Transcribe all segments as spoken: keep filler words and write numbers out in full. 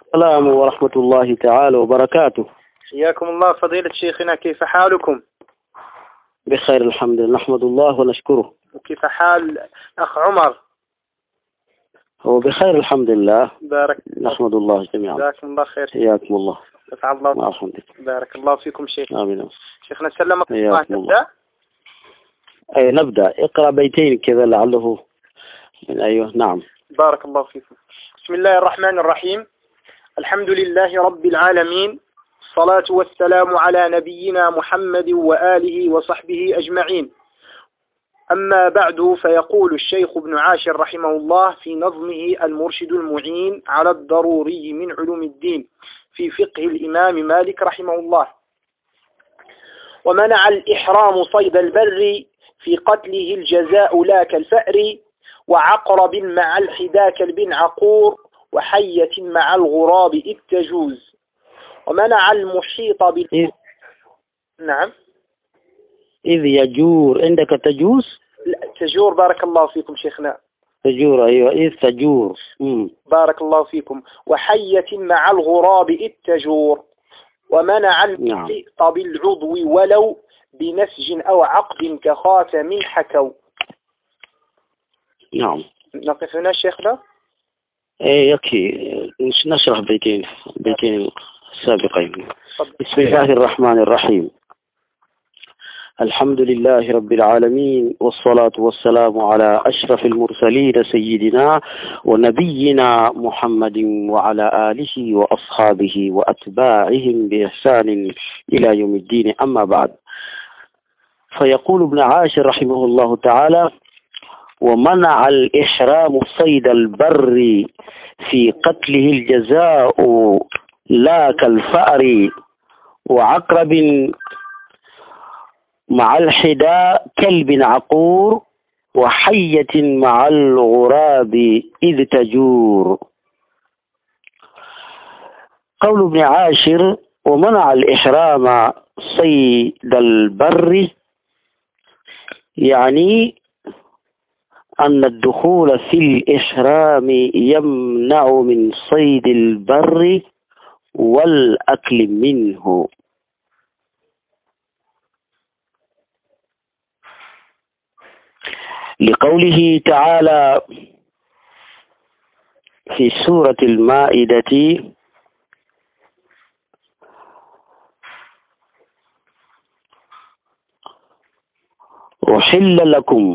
السلام ورحمة الله تعالى وبركاته. حياكم الله فضيلة شيخنا، كيف حالكم؟ بخير الحمد لله، نحمد الله ونشكره. وكيف حال أخ عمر؟ هو بخير الحمد لله، بارك نحمد الله جميعا. جزاكم الله خير. حياكم الله. نفع الله. مرحبا. بارك الله فيكم شيخ. آمين. شيخنا سلمك الله. نبدأ؟ أي نبدأ، اقرأ بيتين كذا لعله من أيوه. نعم. بارك الله فيكم. بسم الله الرحمن الرحيم. الحمد لله رب العالمين، الصلاة والسلام على نبينا محمد وآله وصحبه أجمعين. أما بعد، فيقول الشيخ ابن عاشر رحمه الله في نظمه المرشد المعين على الضروري من علوم الدين في فقه الإمام مالك رحمه الله: ومنع الإحرام صيد البر في قتله الجزاء لا كالفأر، وعقرب مع الحدا كالبن عقور، وحية مع الغراب إذ تجوز. ومنع المحيط بال إذ نعم إذ يجور، عندك تجوز؟ لا تجور. بارك الله فيكم شيخنا. تجور، أيوة، إذ تجور. مم. بارك الله فيكم. وحية مع الغراب إذ تجور. ومنع المحيط نعم. بالعضو ولو بنسج أو عقد كخاتم حكوا. نعم. نقف هنا شيخنا. ايه يكفي نشرح بيتين بيتين السابقين. بسم الله الرحمن الرحيم. الحمد لله رب العالمين، والصلاة والسلام على أشرف المرسلين سيدنا ونبينا محمد وعلى آله وأصحابه وأتباعهم بإحسان إلى يوم الدين. أما بعد، فيقول ابن عاشر رحمه الله تعالى: ومنع الإحرام صيد البر في قتله الجزاء لا كالفأر، وعقرب مع الحداء كلب عقور، وحية مع الغراب إذ تجور. قول ابن عاشر: ومنع الإحرام صيد البر، يعني أن الدخول في الإحرام يمنع من صيد البر والأكل منه. لقوله تعالى في سورة المائدة: أحل لكم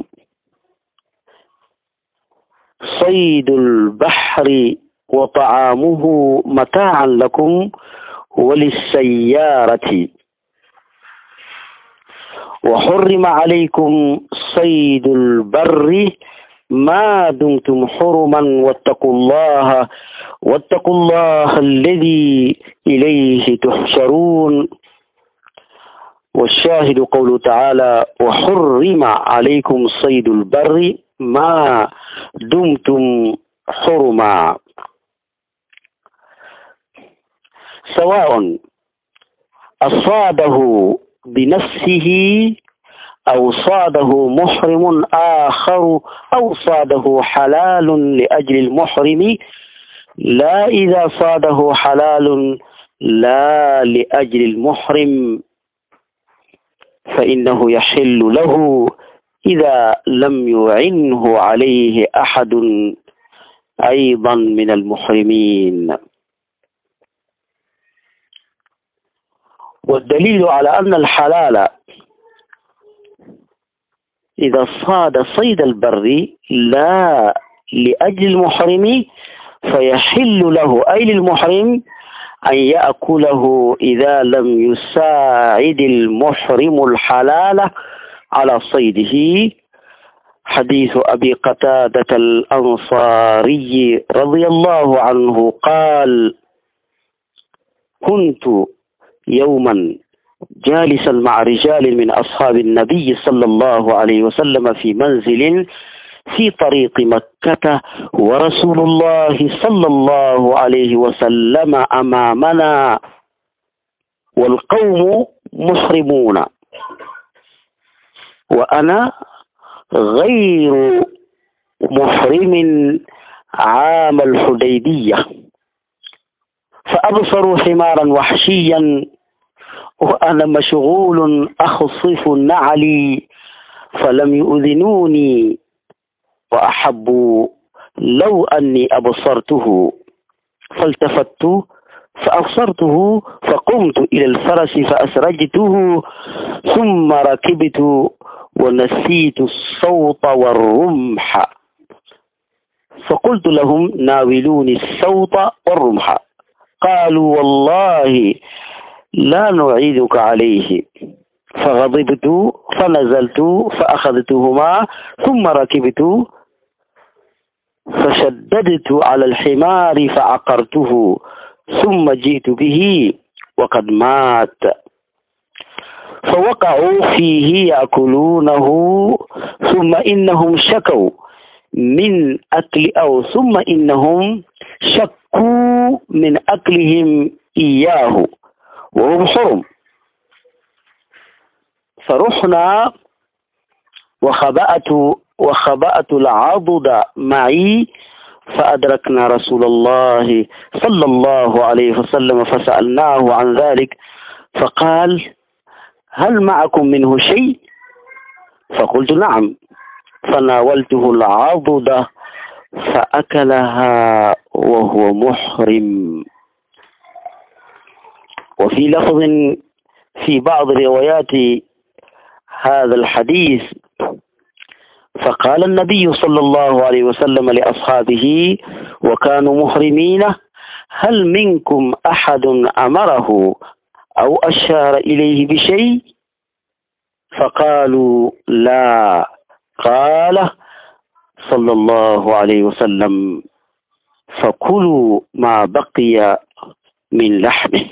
صيد البحر وطعامه متاعا لكم وللسيارة، وحرم عليكم صيد البر ما دمتم حرما، واتقوا الله واتقوا الله الذي إليه تحشرون. والشاهد قوله تعالى: وحرم عليكم صيد البر ما دمتم حرما، سواء أصاده بنفسه أو صاده محرم آخر أو صاده حلال لأجل المحرم، لا إذا صاده حلال لا لأجل المحرم، فإنه يحل له إذا لم يعنه عليه أحد أيضا من المحرمين. والدليل على أن الحلال إذا صاد صيد البر لا لأجل المحرم فيحل له أي للمحرم أن يأكله إذا لم يساعد المحرم الحلال على صيده. حديث أبي قتادة الأنصاري رضي الله عنه قال: كنت يوما جالسا مع رجال من أصحاب النبي صلى الله عليه وسلم في منزل في طريق مكة، ورسول الله صلى الله عليه وسلم أمامنا والقوم محرمون، وأنا غير محرم عام الحديبية. فأبصروا حمارا وحشيا وأنا مشغول أخصف نعلي فلم يؤذنوني، وأحبوا لو أني أبصرته، فالتفت فأبصرته فقمت إلى الفرس فأسرجته ثم ركبت ونسيت الصوت والرمح، فقلت لهم ناولوني الصوت والرمح، قالوا والله لا نعيدك عليه، فغضبت فنزلت فأخذتهما ثم ركبت فشددت على الحمار فعقرته ثم جئت به وقد مات، فوقعوا فيه يأكلونه ثم إنهم شكوا من أكل أو ثم إنهم شكوا من أكلهم إياه وهم حرم، فرحنا وخبأت وخبأت العضد معي فأدركنا رسول الله صلى الله عليه وسلم فسألناه عن ذلك فقال هل معكم منه شيء؟ فقلت نعم، فناولته العضد فأكلها وهو محرم. وفي لفظ في بعض روايات هذا الحديث فقال النبي صلى الله عليه وسلم لأصحابه وكانوا محرمين هل منكم أحد أمره أو أشار إليه بشيء؟ فقالوا لا، قال صلى الله عليه وسلم فكلوا ما بقي من لحمه.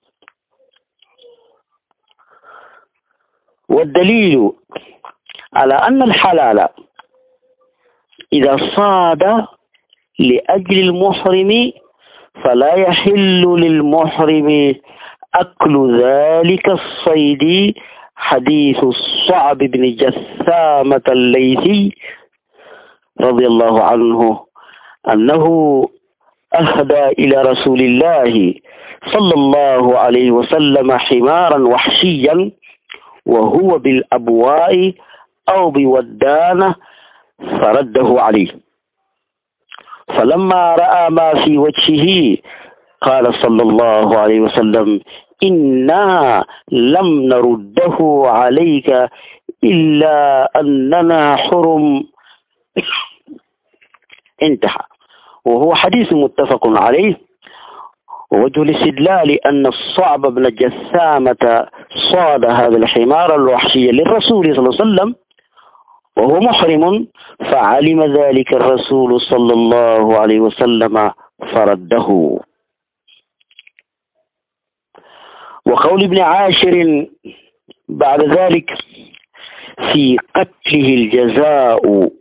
والدليل على أن الحلال إذا صاد لأجل المحرم فلا يحل للمحرم أكل ذلك الصيد حديث الصعب بن جثامة الليثي رضي الله عنه أنه أهدى إلى رسول الله صلى الله عليه وسلم حمارا وحشيا وهو بالأبواء أو بودانة فرده عليه، فلما رأى ما في وجهه قال صلى الله عليه وسلم إنا لم نرده عليك إلا أننا حرم. انتهى. وهو حديث متفق عليه. ووجه الاستدلال أن الصعب بن جثامة صاد هذا الحمار الوحشي للرسول صلى الله عليه وسلم وهو محرم، فعلم ذلك الرسول صلى الله عليه وسلم فرده. وقول ابن عاشر بعد ذلك في قتله الجزاء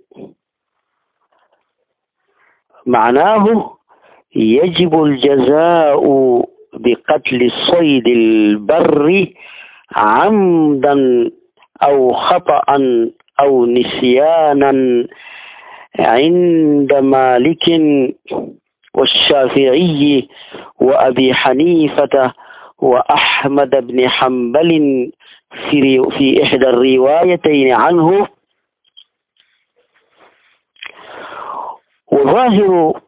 معناه يجب الجزاء بقتل الصيد البر عمدا أو خطأ أو نسيانا عند مالك والشافعي وأبي حنيفة وأحمد بن حنبل في في إحدى الروايتين عنه. وظاهر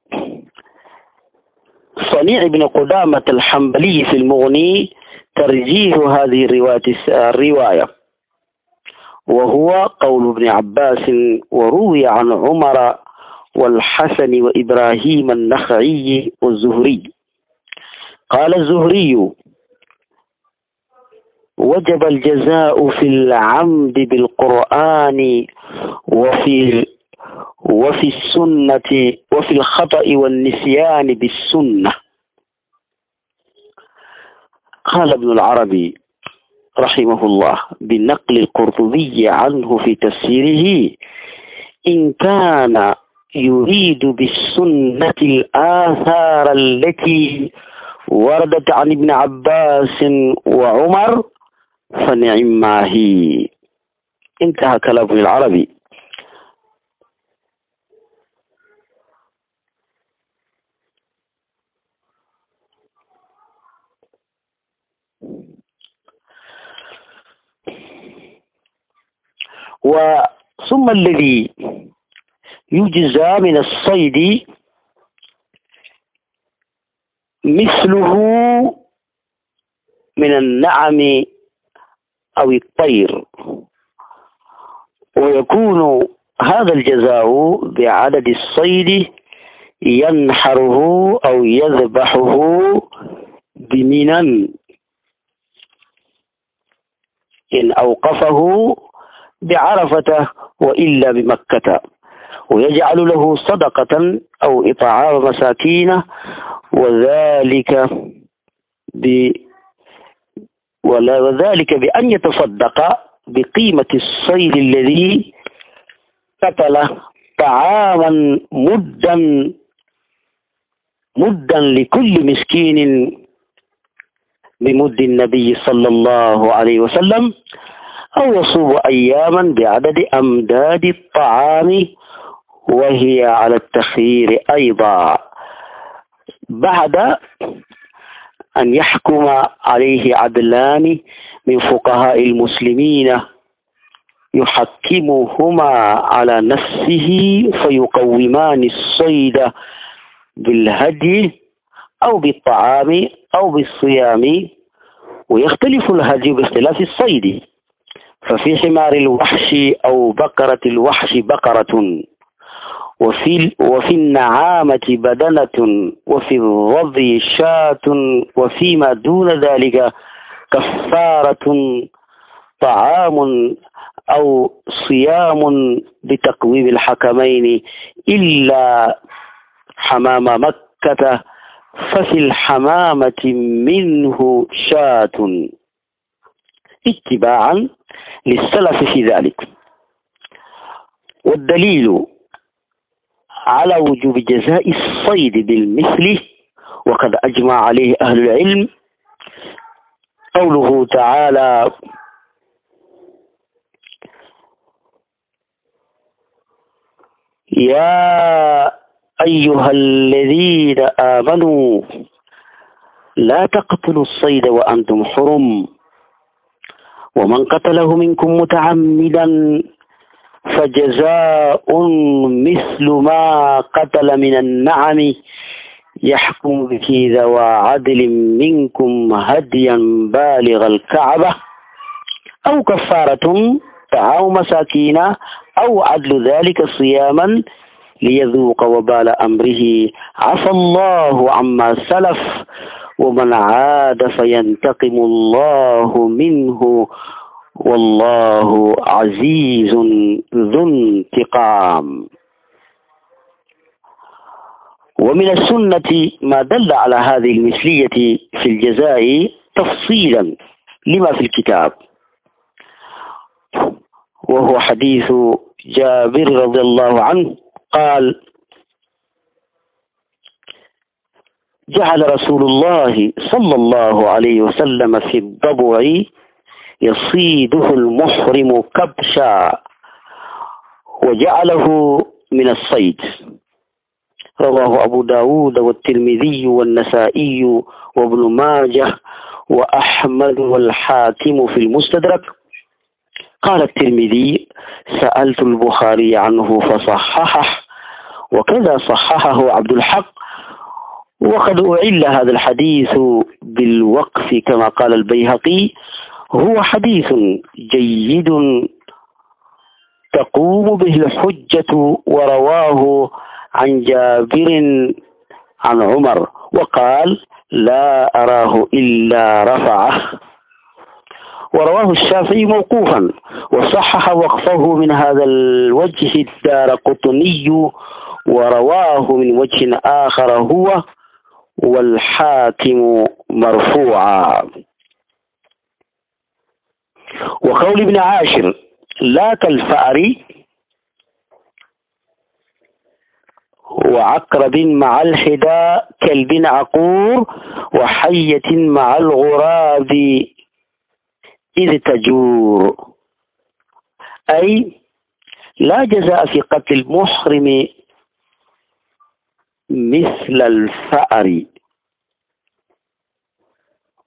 صنيع بن قدامة الحنبلي في المغني ترجيح هذه الرواية، وهو قول ابن عباس وروي عن عمر والحسن وإبراهيم النخعي والزهري. قال الزهري وجب الجزاء في العمد بالقرآن وفي وفي السنة وفي الخطأ والنسيان بالسنة. قال ابن العربي رحمه الله بنقل القرطبي عنه في تفسيره إن كان يريد بالسنة الآثار التي وردت عن ابن عباس وعمر فنعم ما هي. انتهى كلام ابن العربي. وثم الذي يجزى من الصيد مثله من النعم أو الطير، ويكون هذا الجزاء بعدد الصيد ينحره أو يذبحه بمنى إن أوقفه بعرفة وإلا بمكة، ويجعل له صدقة أو إطعام مساكين، وذلك ب وذلك بأن يتصدق بقيمة الصيد الذي قتل طعاما مدا مدا لكل مسكين بمد النبي صلى الله عليه وسلم، أو يصوم أياما بعدد أمداد الطعام، وهي على التخيير أيضا، بعد أن يحكم عليه عدلان من فقهاء المسلمين يحكمهما على نفسه فيقومان الصيد بالهدي أو بالطعام أو بالصيام، ويختلف الهدي باختلاف الصيد، ففي حمار الوحش أو بقرة الوحش بقرة، وفي وفي النعامة بدنة، وفي الرضي شاة، وفيما دون ذلك كفارة طعام أو صيام بتقويم الحكمين، إلا حمام مكة ففي الحمامة منه شاة، اتباعا للسلف في ذلك. والدليل على وجوب جزاء الصيد بالمثل وقد أجمع عليه أهل العلم قوله تعالى: يا أيها الذين آمنوا لا تقتلوا الصيد وأنتم حرم، ومن قتله منكم متعمدا فجزاء مثل ما قتل من النعم يحكم به ذوى عدل منكم هديا بالغ الكعبة أو كفارة طعام مساكين أو عدل ذلك صياما ليذوق وبال أمره، عفى الله عما سلف ومن عاد فينتقم الله منه والله عزيز ذو انتقام. ومن السنة ما دل على هذه المثلية في الجزاء تفصيلا لما في الكتاب، وهو حديث جابر رضي الله عنه قال: جعل رسول الله صلى الله عليه وسلم في الضبع يصيده المحرم كبشا وجعله من الصيد. رواه أبو داود والترمذي والنسائي وابن ماجه وأحمد والحاكم في المستدرك. قال الترمذي: سألت البخاري عنه فصححه، وكذا صححه عبد الحق، وقد أعل هذا الحديث بالوقف كما قال البيهقي: هو حديث جيد تقوم به الحجة، ورواه عن جابر عن عمر، وقال: لا أراه إلا رفعه. ورواه الشافعي موقوفا، وصحح وقفه من هذا الوجه الدارقطني، ورواه من وجه آخر هو والحاكم مرفوعا. وقول ابن عاشر: لا كالفأر وعقرب مع الحدى كلب عقور وحية مع الغراب إذ تجور، أي لا جزاء في قتل المحرم مثل الفأر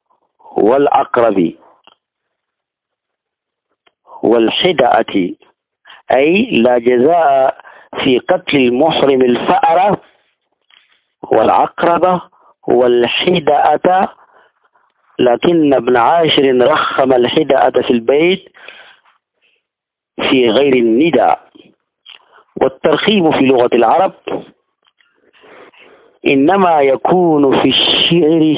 والعقرب والحدأة أي لا جزاء في قتل المحرم الفأرة والعقربة والحدأة، لكن ابن عاشر رخم الحدأة في البيت في غير النداء. والترخيم في لغة العرب إنما يكون في الشعر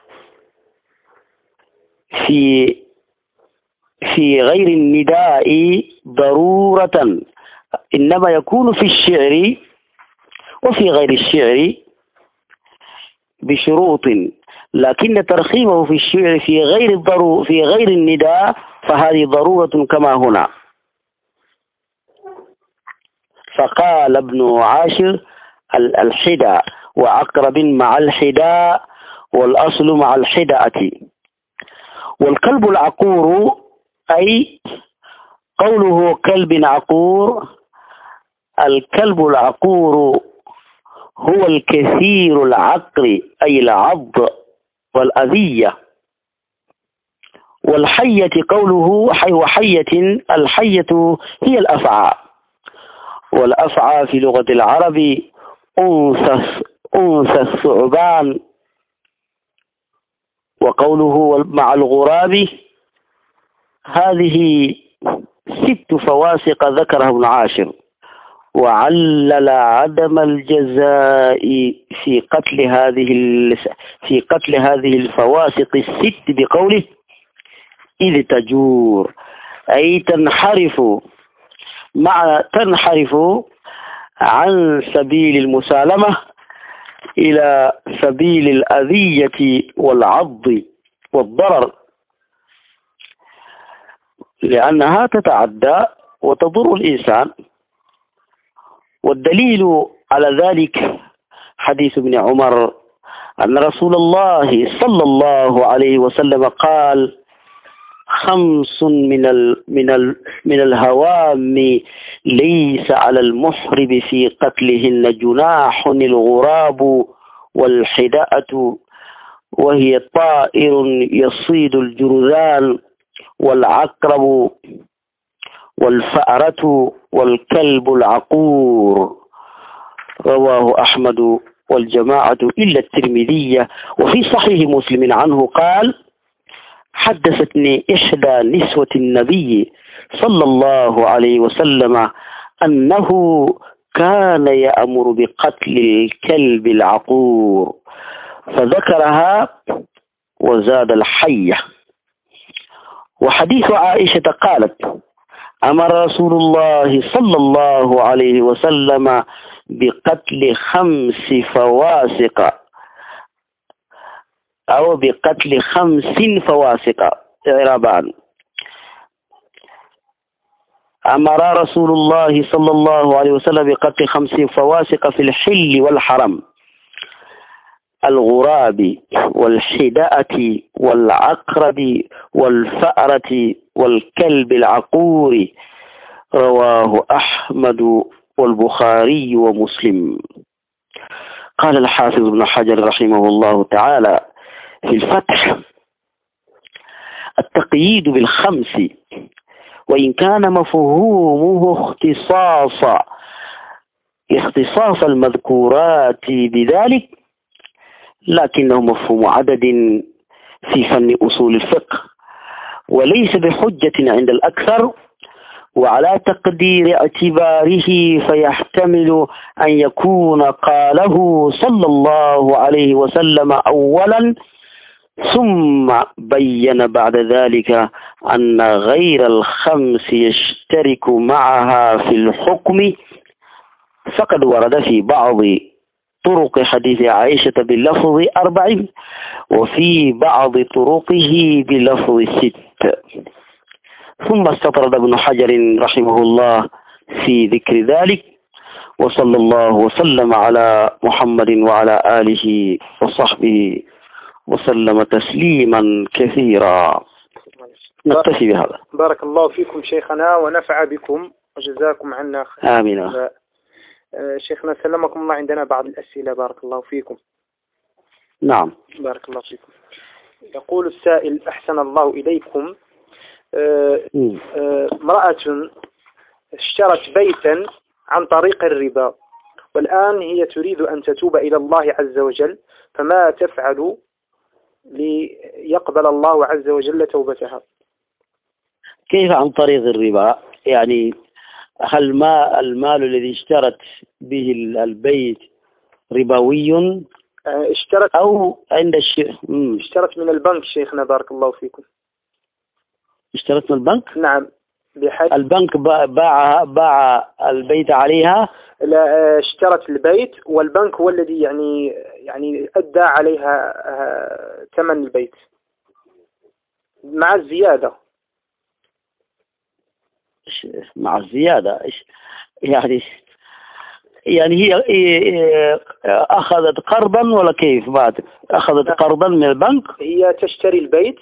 في في غير النداء ضرورة، إنما يكون في الشعر وفي غير الشعر بشروط، لكن ترخيمه في الشعر في غير الضرو في غير النداء فهذه ضرورة كما هنا. فقال ابن عاشر الحدى وعقرب مع الحداء والأصل مع الحداءة. والكلب العقور أي قوله كلب عقور، الكلب العقور هو الكثير العقر أي العض والأذية. والحية قوله حي وحية، الحية هي الأفعى، والأفعى في لغة العرب أنثى أنثى الثعبان. وقوله مع الغراب هذه ست فواسق ذكرها ابن عاشر، وعلل عدم الجزاء في قتل هذه في قتل هذه الفواسق الست بقوله إذ تجور، أي تنحرف مع تنحرف عن سبيل المسالمة إلى سبيل الأذية والعض والضرر، لأنها تتعدى وتضر الإنسان. والدليل على ذلك حديث ابن عمر أن رسول الله صلى الله عليه وسلم قال خمس من ال من ال من الهوام ليس على المحرم في قتلهن جناح الغراب والحداءة، وهي طائر يصيد الجرذان والعقرب والفأرة والكلب العقور. رواه أحمد والجماعة إلا الترمذي. وفي صحيح مسلم عنه قال حدثتني إحدى نسوة النبي صلى الله عليه وسلم أنه كان يأمر بقتل الكلب العقور، فذكرها وزاد الحية. وحديث عائشة قالت أمر رسول الله صلى الله عليه وسلم بقتل خمس فواسق أو بقتل خمس فواسق إعرابان. أمر رسول الله صلى الله عليه وسلم بقتل خمس فواسق في الحل والحرم: الغراب والحداءة والعقرب والفأرة والكلب العقور. رواه أحمد والبخاري ومسلم. قال الحافظ ابن حجر رحمه الله تعالى في الفتح: التقييد بالخمس وإن كان مفهومه اختصاص اختصاص المذكورات بذلك، لكنه مفهوم عدد في فن أصول الفقه وليس بحجة عند الأكثر. وعلى تقدير اعتباره فيحتمل أن يكون قاله صلى الله عليه وسلم أولا ثم بين بعد ذلك أن غير الخمس يشترك معها في الحكم، فقد ورد في بعض طرق حديث عائشة باللفظ أربع وفي بعض طرقه بلفظ ست. ثم استطرد ابن حجر رحمه الله في ذكر ذلك. وصلى الله وسلم على محمد وعلى آله وصحبه وسلم تسليما كثيرا. نكتفي بهذا. بارك الله فيكم شيخنا ونفع بكم وجزاكم عنا خير. آمين. شيخنا سلمكم الله، عندنا بعض الأسئلة. بارك الله فيكم. نعم. بارك الله فيكم. يقول السائل: أحسن الله إليكم، امرأة اشترت بيتا عن طريق الربا، والآن هي تريد أن تتوب إلى الله عز وجل، فما تفعل ليقبل الله عز وجل توبتها؟ كيف عن طريق الربا؟ يعني هل ما المال الذي اشترت به البيت ربوي اشترت أو عند الشيء؟ اشترت من البنك شيخنا بارك الله فيكم. اشترت من البنك؟ نعم. بحيث البنك باع باع البيت عليها؟ لا، اشترت البيت والبنك هو الذي يعني يعني أدى عليها ثمن البيت مع الزيادة. مع الزيادة يعني يعني هي أخذت قرضا ولا كيف؟ بعد أخذت قرضا من البنك؟ هي تشتري البيت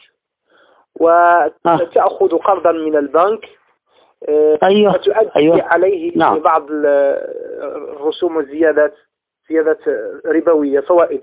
وتأخذ قرضا من البنك. أيوة. وتؤدي أيوة. عليه نعم. بعض الرسوم والزيادات، زيادات ربوية، فوائد.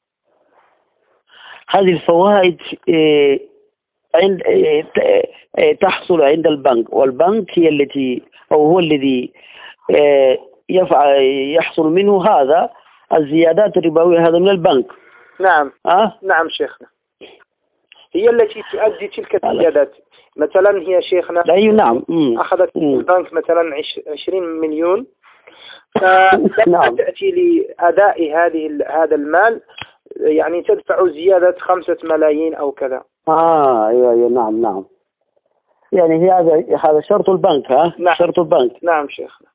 هذه الفوائد عند تحصل عند البنك، والبنك هي التي أو هو الذي يفعل يحصل منه هذا الزيادات الربوية، هذا من البنك. نعم. أه؟ نعم شيخنا، هي التي تؤدي تلك الزيادات. مثلا هي شيخنا أيوة نعم. مم. أخذت مم. البنك مثلا عشرين مليون، فلما نعم. تأتي لأداء هذه هذا المال يعني تدفع زيادة خمسة ملايين أو كذا. آه أيوة أيوة نعم نعم. يعني هذا هذا شرط البنك. ها نعم. شرط البنك. نعم شيخنا.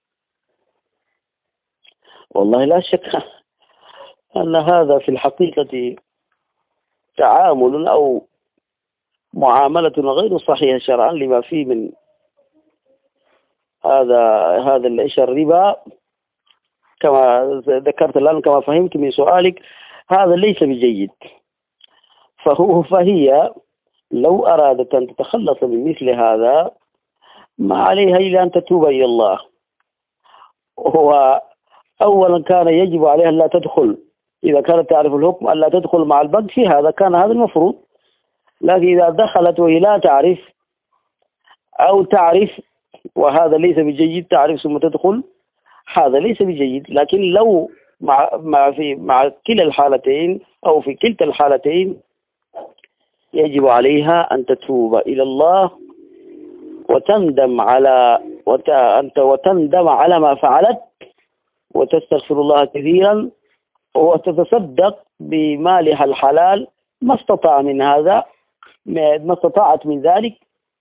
والله لا شك أن هذا في الحقيقة تعامل أو معاملة غير صحيحة شرعا لما فيه من هذا هذا الإيش الربا كما ذكرت الآن، كما فهمت من سؤالك هذا ليس بجيد. فهو فهي لو أرادت أن تتخلص من مثل هذا ما عليها إلا أن تتوب إلى الله. هو أولا كان يجب عليها أن لا تدخل، إذا كانت تعرف الحكم أن لا تدخل مع البنك في هذا كان هذا المفروض. لكن إذا دخلت وهي لا تعرف أو تعرف وهذا ليس بجيد، تعرف ثم تدخل هذا ليس بجيد. لكن لو مع مع في مع كلا الحالتين أو في كلتا الحالتين يجب عليها أن تتوب إلى الله وتندم على وت... أنت وتندم على ما فعلت وتستغفر الله كثيرا وتتصدق بمالها الحلال ما استطاع من هذا ما استطاعت من ذلك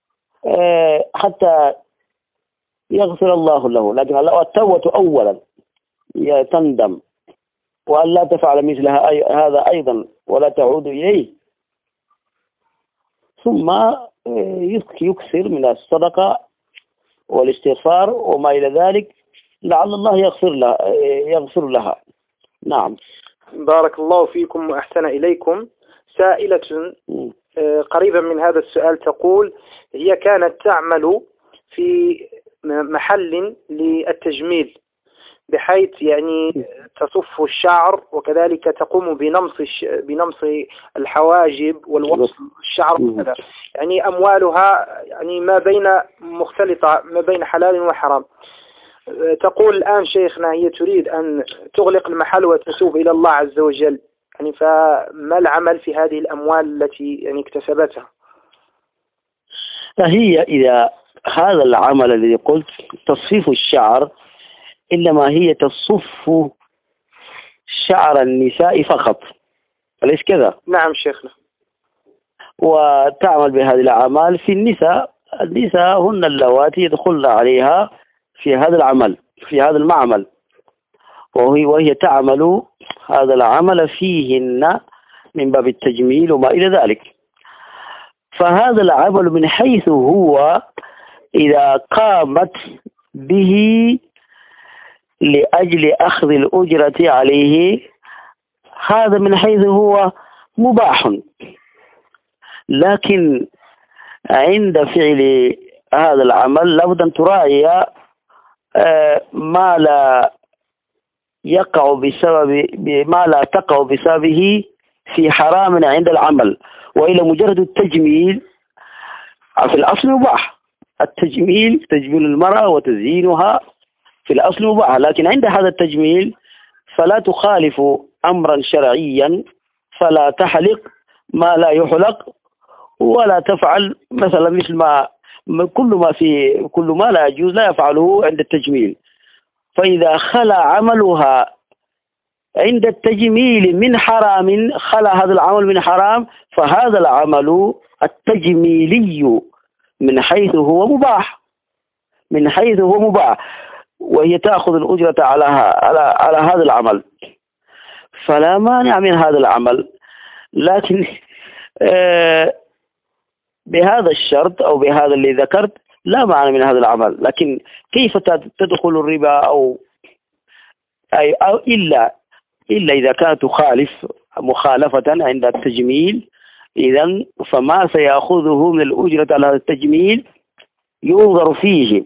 حتى يغفر الله له. لكن التوبة أولا تندم وأن لا تفعل مثل هذا أيضا ولا تعود إليه، ثم يكثر من الصدقة والاستغفار وما إلى ذلك لعل الله يغفر لها يغفر لها. نعم. بارك الله فيكم وأحسن إليكم. سائلة قريبا من هذا السؤال تقول هي كانت تعمل في محل للتجميل بحيث يعني تصف الشعر وكذلك تقوم بنمص بنمص الحواجب والوصل الشعر وكذا، يعني أموالها يعني ما بين مختلطة ما بين حلال وحرام. تقول الآن شيخنا هي تريد أن تغلق المحل وتتوب إلى الله عز وجل، يعني فما العمل في هذه الأموال التي يعني اكتسبتها؟ فهي إذا هذا العمل الذي قلت تصفيف الشعر إنما هي تصف شعر النساء فقط، أليس كذا؟ نعم شيخنا. وتعمل بهذه الأعمال في النساء، النساء هن اللواتي يدخلن عليها في هذا العمل في هذا المعمل، وهي, وهي تعمل هذا العمل فيهن من باب التجميل وما إلى ذلك. فهذا العمل من حيث هو إذا قامت به لأجل أخذ الأجرة عليه هذا من حيث هو مباح، لكن عند فعل هذا العمل لابد أن تراعي ما لا يقع بسبب ما لا تقع بسببه في حرام عند العمل، وإلى مجرد التجميل في الأصل مباح التجميل تجميل المرأة وتزيينها في الأصل مباح، لكن عند هذا التجميل فلا تخالف أمرا شرعيا، فلا تحلق ما لا يحلق، ولا تفعل مثلا مثل ما كل ما في كل ما لا يجوز لا يفعله عند التجميل. فإذا خلا عملها عند التجميل من حرام، خلا هذا العمل من حرام، فهذا العمل التجميلي من حيث هو مباح، من حيث هو مباح، وهي تأخذ الأجرة على على على هذا العمل، فلا مانع من هذا العمل. لكن آه بهذا الشرط أو بهذا اللي ذكرت لا معنى من هذا العمل. لكن كيف تدخل الربا أو أي أو إلا إلا إذا كانت تخالف مخالفة عند التجميل، إذن فما سيأخذه من الأجرة على التجميل ينظر فيه.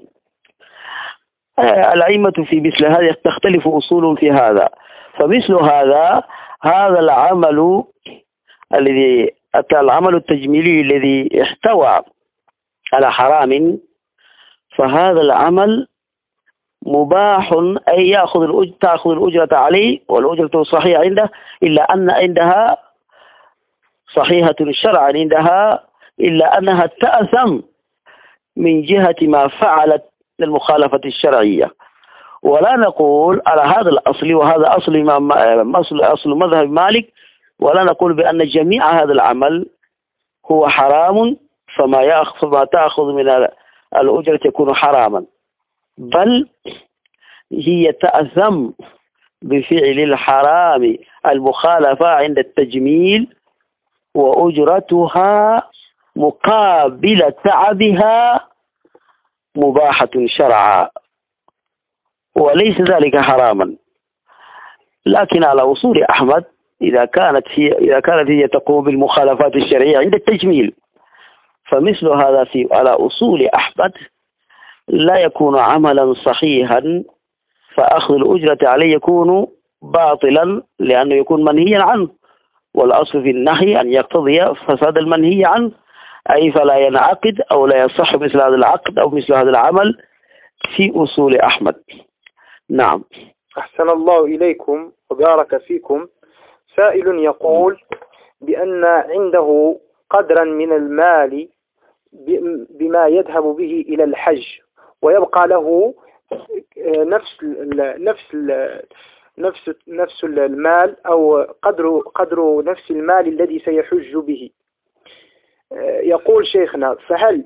الأئمة في مثل هذا تختلف أصول في هذا. فمثل هذا هذا العمل الذي العمل التجميلي الذي احتوى على حرام، فهذا العمل مباح، أي يأخذ الأجرة تأخذ الأجرة عليه والأجرة صحيحة عنده، إلا أن عندها صحيحة شرعا عندها، إلا أنها تأثم من جهة ما فعلت للمخالفة الشرعية. ولا نقول على هذا الأصل، وهذا أصل أصل أصل مذهب مالك، ولا نقول بأن جميع هذا العمل هو حرام فما يأخذ فما تأخذ من الأجرة يكون حراما، بل هي تأثم بفعل الحرام المخالفة عند التجميل، وأجرتها مقابل تعبها مباحة شرعا، وليس ذلك حراما. لكن على أصول أحمد إذا كانت هي إذا كانت هي تقوم بالمخالفات الشرعية عند التجميل، فمثل هذا في على أصول أحمد لا يكون عملا صحيحا، فأخذ الأجرة عليه يكون باطلا لأنه يكون منهيا عنه، والأصل في النهي أن يقتضي فساد المنهي عنه، أي فلا ينعقد أو لا يصح مثل هذا العقد أو مثل هذا العمل في أصول أحمد. نعم. أحسن الله إليكم وبارك فيكم. سائل يقول بأن عنده قدرا من المال بما يذهب به إلى الحج، ويبقى له نفس نفس نفس نفس المال أو قدر قدر نفس المال الذي سيحج به. يقول شيخنا: فهل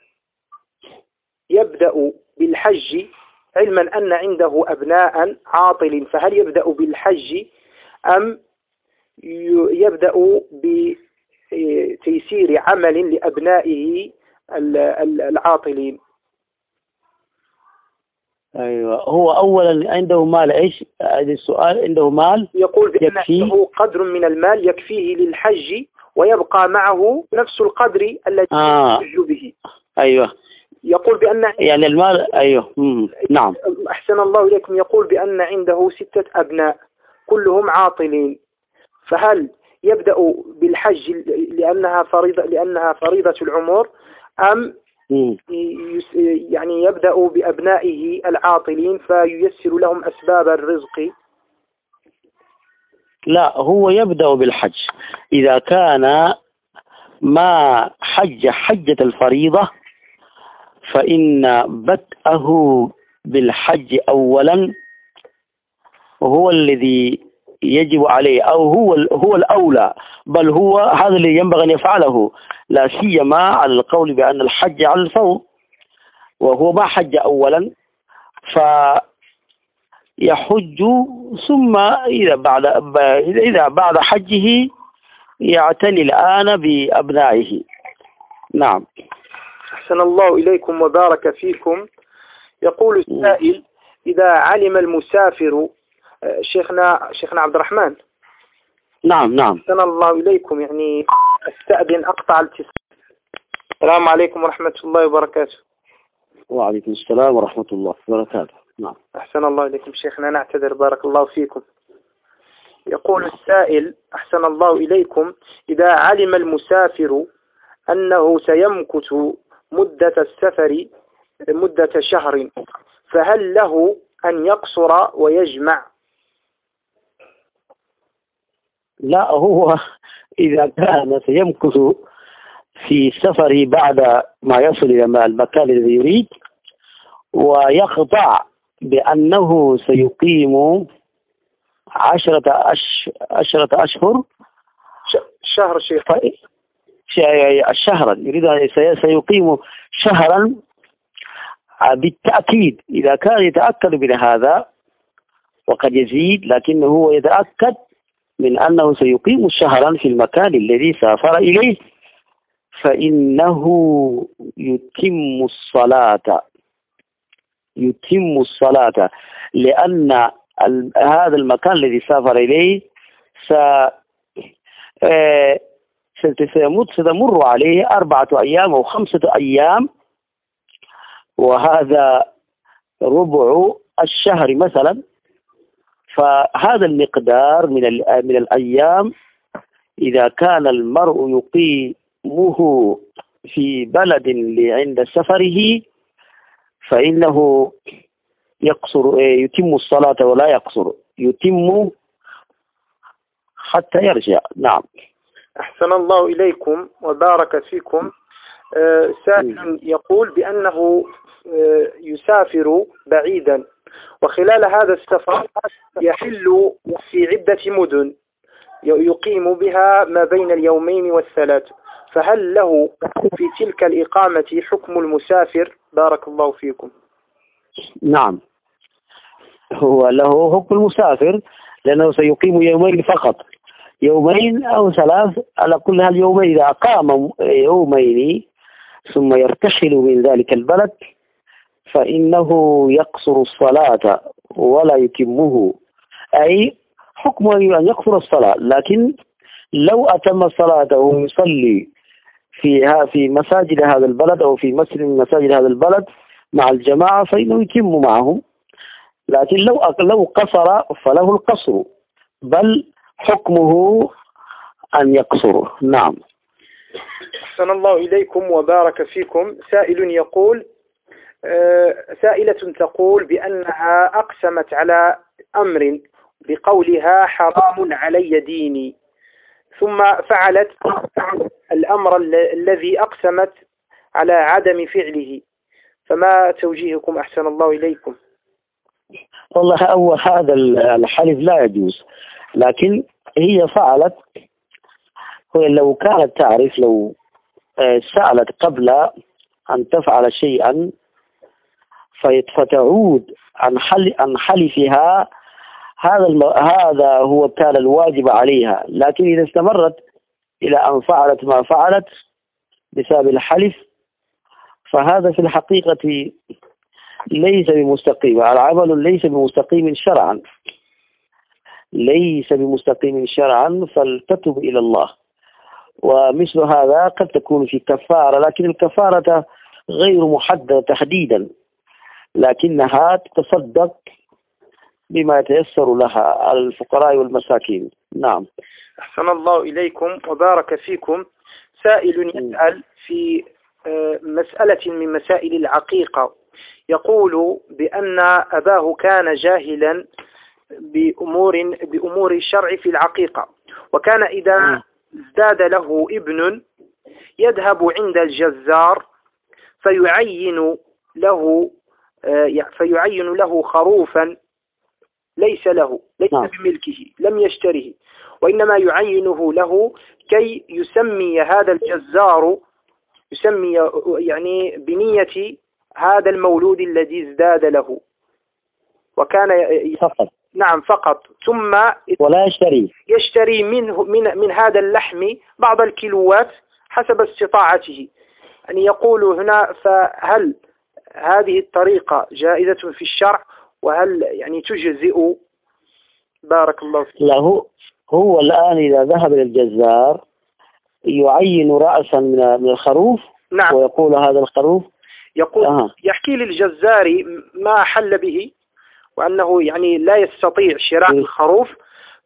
يبدأ بالحج علما أن عنده أبناء عاطل، فهل يبدأ بالحج أم يبدأ بتيسير عمل لأبنائه العاطلين؟ أيوة، هو أولا عنده مال. إيش هذا السؤال؟ عنده مال يقول بأن عنده قدر من المال يكفيه للحج، ويبقى معه نفس القدر الذي آه. يحج به. أيوة، يقول بأن يعني المال. أيوة. مم. نعم. أحسن الله إليكم. يقول بأن عنده ستة أبناء كلهم عاطلين، فهل يبدأ بالحج لأنها فريضة لأنها فريضة العمر، أم مم. يعني يبدأ بأبنائه العاطلين فييسر لهم أسباب الرزق؟ لا، هو يبدأ بالحج إذا كان ما حج حجة الفريضة، فإن بدءه بالحج أولا هو الذي يجب عليه، أو هو هو الأولى، بل هو هذا اللي ينبغي أن يفعله، لا سيما على القول بأن الحج على الفور، وهو ما حج أولا فيحج، ثم إذا بعد إذا بعد حجه يعتني الآن بأبنائه. نعم. أحسن الله إليكم وبارك فيكم. يقول السائل: إذا علم المسافر، شيخنا شيخنا عبد الرحمن. نعم نعم. أحسن الله إليكم. يعني أستأذن أقطع الاتصال. السلام عليكم ورحمة الله وبركاته. وعليكم السلام ورحمة الله وبركاته. نعم. أحسن الله إليكم شيخنا، نعتذر بارك الله فيكم. يقول السائل: أحسن الله إليكم، إذا علم المسافر أنه سيمكث مدة السفر مدة شهر، فهل له أن يقصر ويجمع؟ لا، هو إذا كان سيمكث في سفره بعد ما يصل إلى المكان الذي يريد ويخضع بأنه سيقيم عشرة أش... عشرة أشهر شهر شيخ شهرا، يريد أن سيقيم شهرا بالتأكيد. إذا كان يتأكد من هذا وقد يزيد، لكنه هو يتأكد من أنه سيقيم شهرا في المكان الذي سافر إليه، فإنه يتم الصلاة يتم الصلاة لأن هذا المكان الذي سافر إليه ستمر عليه أربعة أيام أو خمسة أيام، وهذا ربع الشهر مثلا. فهذا المقدار من من الأيام إذا كان المرء يقيمه في بلد عند سفره فإنه يقصر، يتم الصلاة ولا يقصر، يتم حتى يرجع. نعم. أحسن الله إليكم وبارك فيكم. آه سائل يقول بأنه آه يسافر بعيدا، وخلال هذا السفر يحل في عدة مدن يقيم بها ما بين اليومين والثلاث، فهل له في تلك الإقامة حكم المسافر؟ بارك الله فيكم. نعم، هو له حكم المسافر لأنه سيقيم يومين فقط، يومين أو ثلاث، على كل هاليومين. إذا أقام يومين ثم يرتحل من ذلك البلد فإنه يقصر الصلاة ولا يتمه، أي حكمه أن يقصر الصلاة. لكن لو أتم الصلاة ويصلي فيها في مساجد هذا البلد أو في مسجد من مساجد هذا البلد مع الجماعة فإنه يتم معهم. لكن لو لو قصر فله القصر، بل حكمه أن يقصره. نعم. أحسن الله إليكم وبارك فيكم. سائل يقول سائلة تقول بأنها أقسمت على أمر بقولها حرام علي ديني، ثم فعلت الأمر الذي أقسمت على عدم فعله، فما توجيهكم أحسن الله إليكم؟ والله أول هذا الحلف لا يجوز، لكن هي فعلت. لو كانت تعرف، لو سألت قبل أن تفعل شيئا فتعود عن حل عن حلفها، هذا الم... هذا هو كان الواجب عليها. لكن إذا استمرت إلى أن فعلت ما فعلت بسبب الحلف فهذا في الحقيقة ليس بمستقيم، العمل ليس بمستقيم شرعا، ليس بمستقيم شرعا، فلتتب إلى الله. ومثل هذا قد تكون في كفارة، لكن الكفارة غير محددة تحديدا، لكنها تتصدق بما يتيسر لها على الفقراء والمساكين. نعم. أحسن الله إليكم وبارك فيكم. سائل يسأل في مسألة من مسائل العقيقة، يقول بأن أباه كان جاهلا بأمور بأمور الشرع في العقيقة، وكان إذا ازداد له ابن يذهب عند الجزار فيعين له فيعين له خروفا ليس له، ليس بملكه، لم يشتره، وإنما يعينه له كي يسمي هذا الجزار، يسمي يعني بنية هذا المولود الذي ازداد له، وكان فقط. نعم فقط. ثم ولا يشتري يشتري منه من من هذا اللحم بعض الكيلوات حسب استطاعته. يعني يقول هنا فهل هذه الطريقة جائزة في الشرع، وهل يعني تجزئ؟ بارك الله فيك. له هو الآن إذا ذهب إلى الجزار يعين رأسا من الخروف. نعم. ويقول هذا الخروف يقول آه. يحكي للجزار ما حل به، وأنه يعني لا يستطيع شراء الخروف،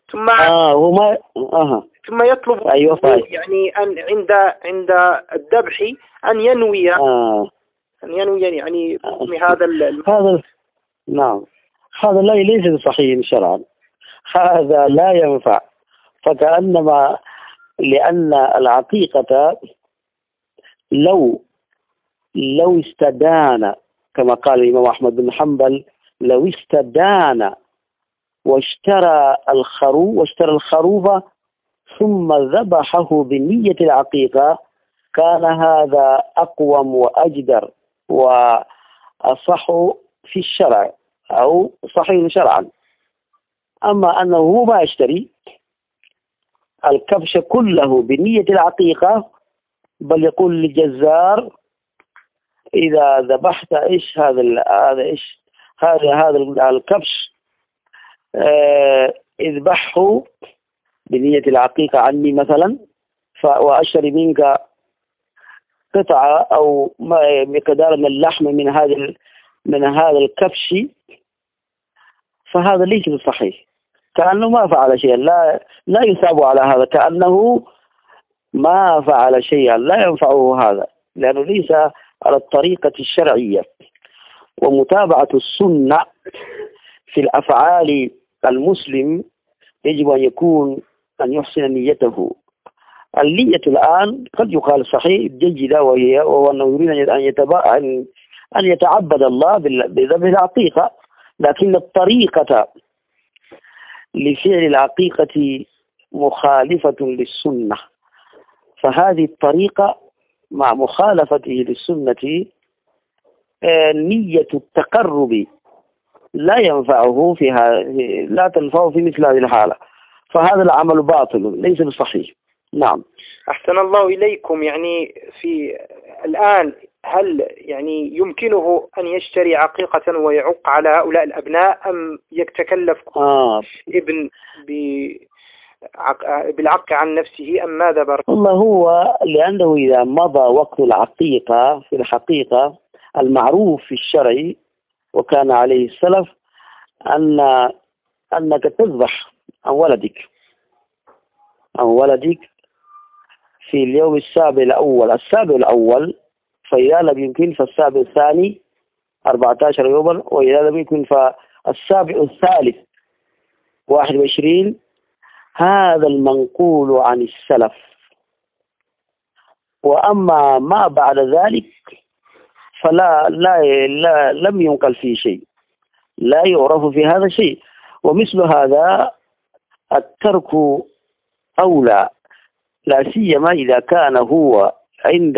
ثم آه وما آه ثم يطلب أيوة يعني أن عند عند الذبح أن ينوي آه أن ينوي يعني هذا ال... هذا نعم هذا لا ليس بصحيح شرعا، هذا لا ينفع. فكأنما لأن العقيقة لو لو استدان كما قال الإمام أحمد بن حنبل، لو استدان واشترى الخروف واشترى الخروف ثم ذبحه بنية العقيقة كان هذا أقوم وأجدر وأصح في الشرع أو صحيح شرعا. أما أنه ما يشتري الكبش كله بنية العقيقة، بل يقول للجزار إذا ذبحت إيش هذا هذا إيش هذا هذا الكبش اه اذبحه بنية العقيقة عني مثلا، وأشتري منك قطعة أو مقدار من اللحم من هذا من هذا الكبش، فهذا ليس بالصحيح، كأنه ما فعل شيئا، لا لا يثاب على هذا، كأنه ما فعل شيئا، لا ينفعه هذا، لأنه ليس على الطريقة الشرعية. ومتابعة السنة في الأفعال المسلم يجب أن يكون أن يحسن نيته. النية الآن قد يقال صحيح جيدة، وهي وهو أنه يريد أن يتبع أن أن يتعبد الله بذبح العقيقة، لكن الطريقة لفعل العقيقة مخالفة للسنة، فهذه الطريقة مع مخالفته للسنة نية التقرب لا ينفعه فيها، لا تنفعه في مثل هذه الحالة، فهذا العمل باطل ليس بصحيح. نعم. أحسن الله إليكم. يعني في الآن هل يعني يمكنه أن يشتري عقيقة ويعق على هؤلاء الأبناء، أم يتكلف آه. ابن بالعق عن نفسه، أم ماذا بارك؟ والله هو لأنه إذا مضى وقت العقيقة في الحقيقة المعروف في الشرع وكان عليه السلف أن أنك تذبح عن ولدك عن ولدك في اليوم السابع الأول السابع الأول فإذا لم يمكن فالسابع الثاني أربعة عشر يوما، وإذا لم يمكن فالسابع الثالث واحد وعشرين. هذا المنقول عن السلف. وأما ما بعد ذلك فلا لا, لا لم ينقل فيه شيء، لا يعرف في هذا شيء. ومثل هذا الترك أولى، لا سيما إذا كان هو عند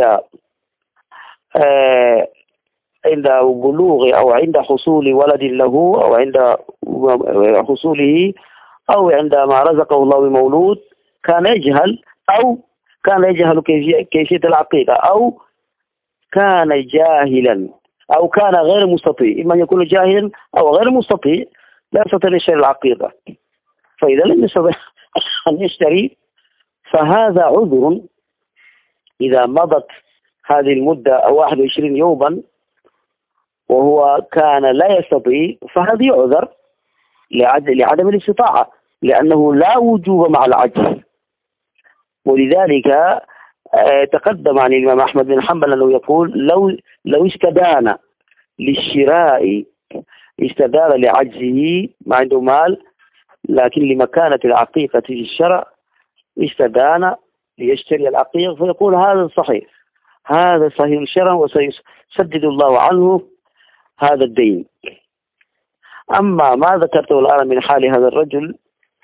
آه عند بلوغ أو عند حصول ولد له أو عند حصوله أو عندما رزقه الله بمولود كان يجهل، أو كان يجهل كيفية العقيقة، أو كان جاهلا، أو كان غير مستطيع. إما أن يكون جاهلا أو غير مستطيع لا يستطيع أن يشتري العقيقة، فإذا لم يستطيع أن يشتري فهذا عذر. إذا مضت هذه المدة واحد وعشرين يوما وهو كان لا يستطيع فهذه عذر لعدم الاستطاعة، لأنه لا وجوب مع العجز. ولذلك تقدم عن الإمام أحمد بن حنبل أنه يقول لو لو استدان للشراء استدان لعجزه، ما عنده مال لكن لمكانة العقيقة في الشرع استدان ليشتري العقيقة، فيقول هذا صحيح، هذا صحيح الشرع وسيسدد الله عنه هذا الدين. أما ما ذكرته الآن من حال هذا الرجل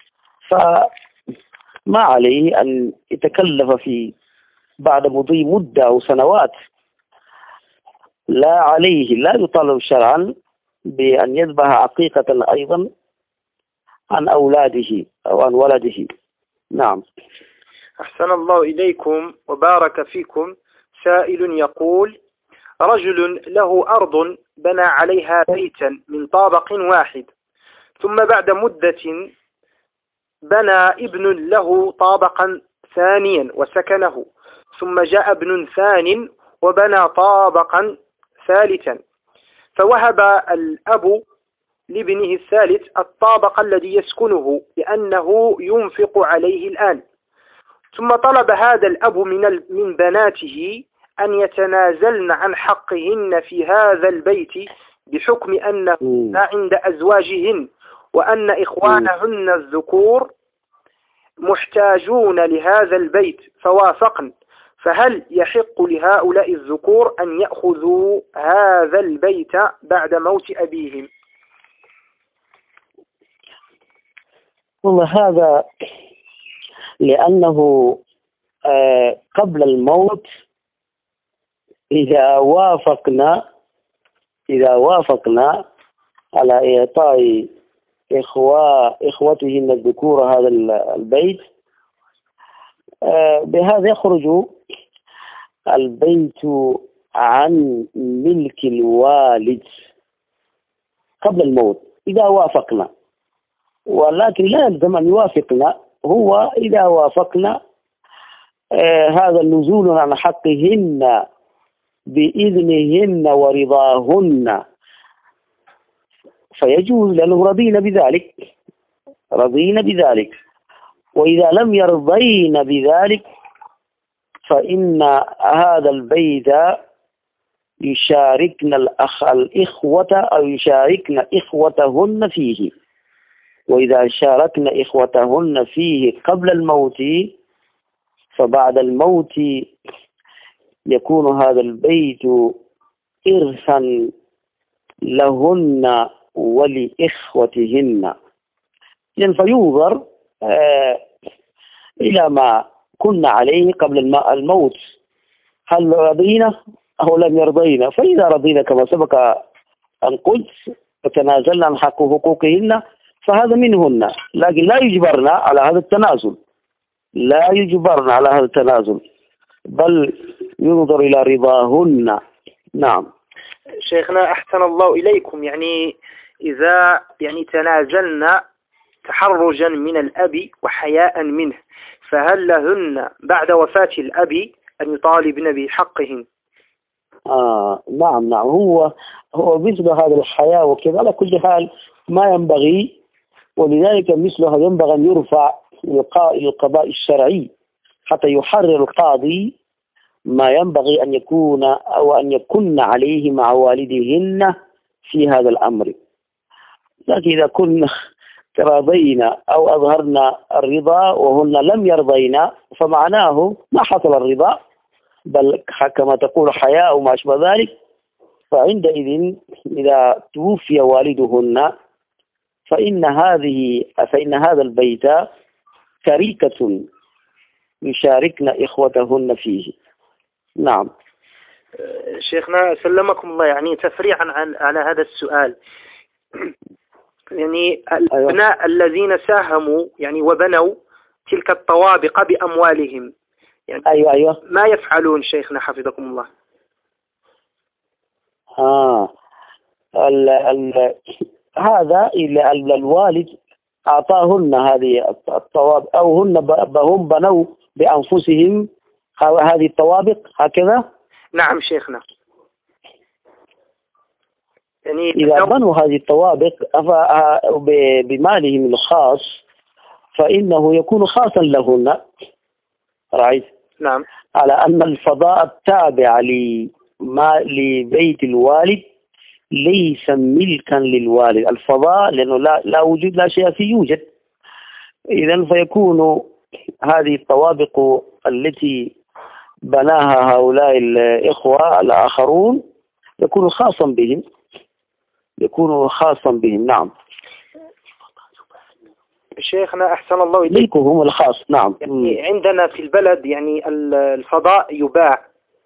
فما عليه أن يتكلف في بعد مضي مدة أو سنوات، لا عليه لا يطالب شرعا بأن يذبح عقيقة أيضا عن أولاده أو عن ولده. نعم. أحسن الله إليكم وبارك فيكم. سائل يقول: رجل له أرض بنى عليها بيتا من طابق واحد، ثم بعد مدة بنى ابن له طابقا ثانيا وسكنه، ثم جاء ابن ثان وبنى طابقا ثالثا، فوهب الأب لابنه الثالث الطابق الذي يسكنه لأنه ينفق عليه الآن. ثم طلب هذا الأب من من بناته أن يتنازلن عن حقهن في هذا البيت بحكم أنه عند أزواجهن وأن إخوانهن الذكور محتاجون لهذا البيت فوافقن، فهل يحق لهؤلاء الذكور أن يأخذوا هذا البيت بعد موت أبيهم؟ والله هذا لأنه قبل الموت إذا وافقنا إذا وافقنا على إعطاء إخوة إخوتهن الذكور هذا البيت بهذا يخرج البيت عن ملك الوالد قبل الموت إذا وافقنا، ولكن لا يلزم أن يوافقنا. هو إذا وافقنا آه هذا النزول عن حقهن بإذنهن ورضاهن فيجوز لأنه رضين بذلك رضين بذلك. وإذا لم يرضين بذلك فإن هذا البيت يشاركن الأخ الإخوة أو يشاركن إخوتهن فيه، وإذا شاركن إخوتهن فيه قبل الموت فبعد الموت يكون هذا البيت إرثا لهن ولإخوتهن. يعني فينظر آه إلى ما كنا عليه قبل الموت، هل رضينا أو لم يرضينا؟ فإذا رضينا كما سبق أن قلت وتنازلنا عن حق حقوقهن فهذا منهن، لكن لا يجبرنا على هذا التنازل لا يجبرنا على هذا التنازل بل ينظر إلى رضاهن. نعم شيخنا أحسن الله إليكم، يعني إذا يعني تنازلنا تحرجا من الأب وحياء منه فهل لهن بعد وفاة الأب أن يطالبن بحقهن؟ آه نعم نعم هو هو مثل هذا الحياة وكذا على كل حال ما ينبغي، ولذلك مثلها ينبغي أن يرفع إلى القضاء الشرعي حتى يحرر القاضي ما ينبغي أن يكون أو أن يكن عليه مع والدهن في هذا الأمر. لكن إذا كنا تراضينا أو أظهرنا الرضا وهن لم يرضينا فمعناه ما حصل الرضا بل كما تقول حياة أو ما أشبه ذلك. فعندئذ إذا توفي والدهن فإن هذه فإن هذا البيت شريكة يشاركن إخوتهن فيه. نعم شيخنا سلمكم الله، يعني تفريعا عن على هذا السؤال، يعني الأبناء أيوة. الذين ساهموا يعني وبنوا تلك الطوابق بأموالهم يعني أيوة أيوة ما يفعلون شيخنا حفظكم الله؟ آه ال ال هذا إلا الوالد أعطاهن هذه الطوابق أو هن هم بنوا بأنفسهم هذه الطوابق هكذا. نعم شيخنا، يعني إذا بنوا هذه الطوابق بمالهم الخاص فإنه يكون خاصا لهن. رأيت؟ نعم. على أن الفضاء التابع لما لبيت الوالد ليس ملكا للوالد، الفضاء لأنه لا, لا وجود لا شيء فيه يوجد. إذن فيكون هذه الطوابق التي بناها هؤلاء الإخوة الآخرون يكون خاصا بهم يكون خاصا بهم. نعم شيخنا أحسن الله إليك، ملكهم الخاص. نعم يعني عندنا في البلد يعني الفضاء يباع.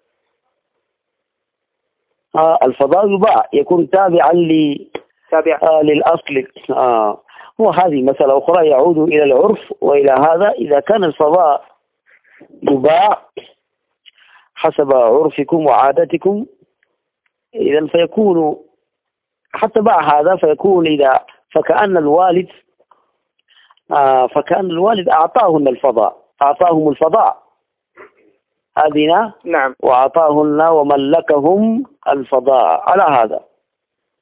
آه الفضاء يباع يكون تابعا ل تابع آه للأصل. آه وهذه مسألة أخرى يعود إلى العرف وإلى هذا. إذا كان الفضاء يباع حسب عرفكم وعادتكم إذا فيكون حتى باع هذا فيكون إذا فكأن الوالد آه فكأن الوالد أعطاهن الفضاء أعطاهم الفضاء أذن نعم وأعطاهن وملكهم الفضاء على هذا.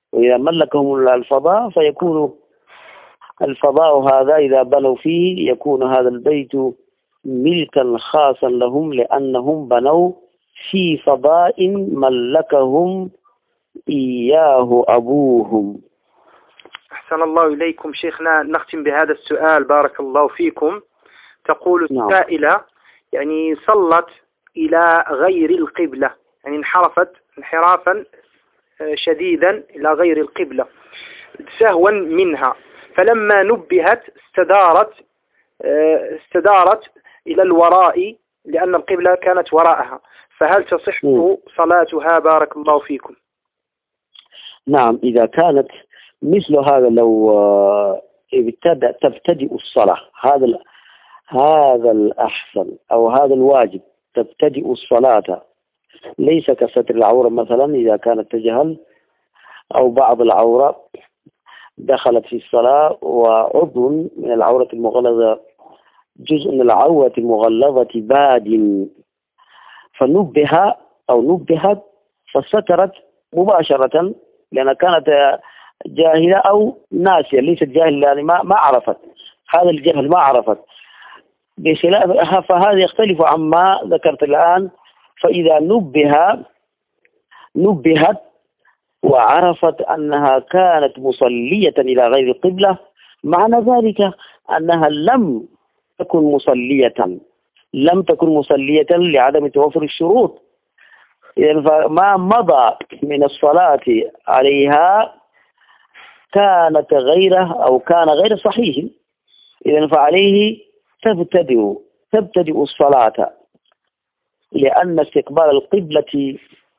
وإذا ملكهم الفضاء فيكون الفضاء هذا إذا بنوا فيه يكون هذا البيت ملكا خاصا لهم، لأنهم بنوا في فضاء ملكهم إياه أبوهم. أحسن الله إليكم شيخنا. نختم بهذا السؤال بارك الله فيكم. تقول السائلة يعني صلت إلى غير القبلة، يعني انحرفت انحرافا شديدا إلى غير القبلة سهوا منها، فلما نبهت استدارت استدارت إلى الوراء لأن القبلة كانت وراءها، فهل تصح صلاتها بارك الله فيكم؟ نعم، إذا كانت مثل هذا لو ابتدأ تبتدئ الصلاة، هذا هذا الأحسن أو هذا الواجب، تبتدئ الصلاة ليس كستر العورة مثلا إذا كانت تجهل، أو بعض العورة دخلت في الصلاة وعضو من العورة المغلظة، جزء من العورة المغلظة باد، فنبه أو نبهت فسترت مباشرة لأنها كانت جاهلة أو ناسية، ليست جاهلة يعني ما ما عرفت هذا الجهل، ما عرفت بخلاف، فهذا يختلف عما ذكرت الآن. فإذا نبه نبهت وعرفت أنها كانت مصلية إلى غير القبلة، معنى ذلك أنها لم تكن مصلية لم تكن مصلية لعدم توفر الشروط، إذن فما مضى من الصلاة عليها كانت غيره أو كان غير صحيح، إذن فعليه تبتدئ تبتدئ الصلاة، لأن استقبال القبلة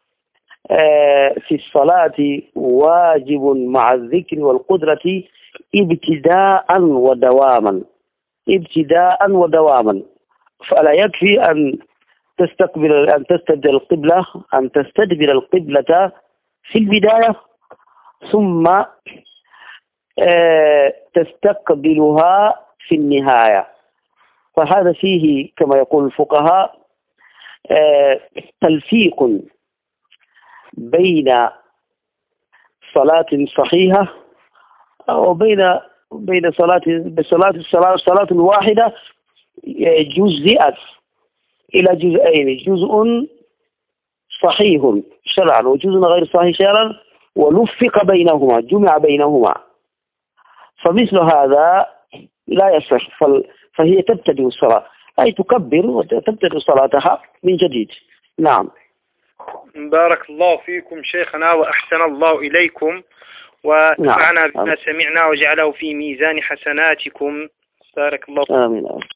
في الصلاة واجب مع الذكر والقدرة ابتداء ودواما ابتداء ودواما فلا يكفي أن تستقبل أن تستدبر القبلة أن تستدبر القبلة في البداية ثم تستقبلها في النهاية، فهذا فيه كما يقول الفقهاء تلفيق بين صلاة صحيحة وبين بين صلاة بصلاة الصلاة صلاة واحدة جزئت إلى جزئين، جزء صحيح شرعا وجزء غير صحيح شرعا، ولفق بينهما جمع بينهما، فمثل هذا لا يصح، فهي تبتدئ الصلاة أي تكبر وتبتدئ صلاتها من جديد. نعم. بارك الله فيكم شيخنا وأحسن الله إليكم ونفعنا بما سمعنا وجعله في ميزان حسناتكم. بارك الله فيكم. آمين.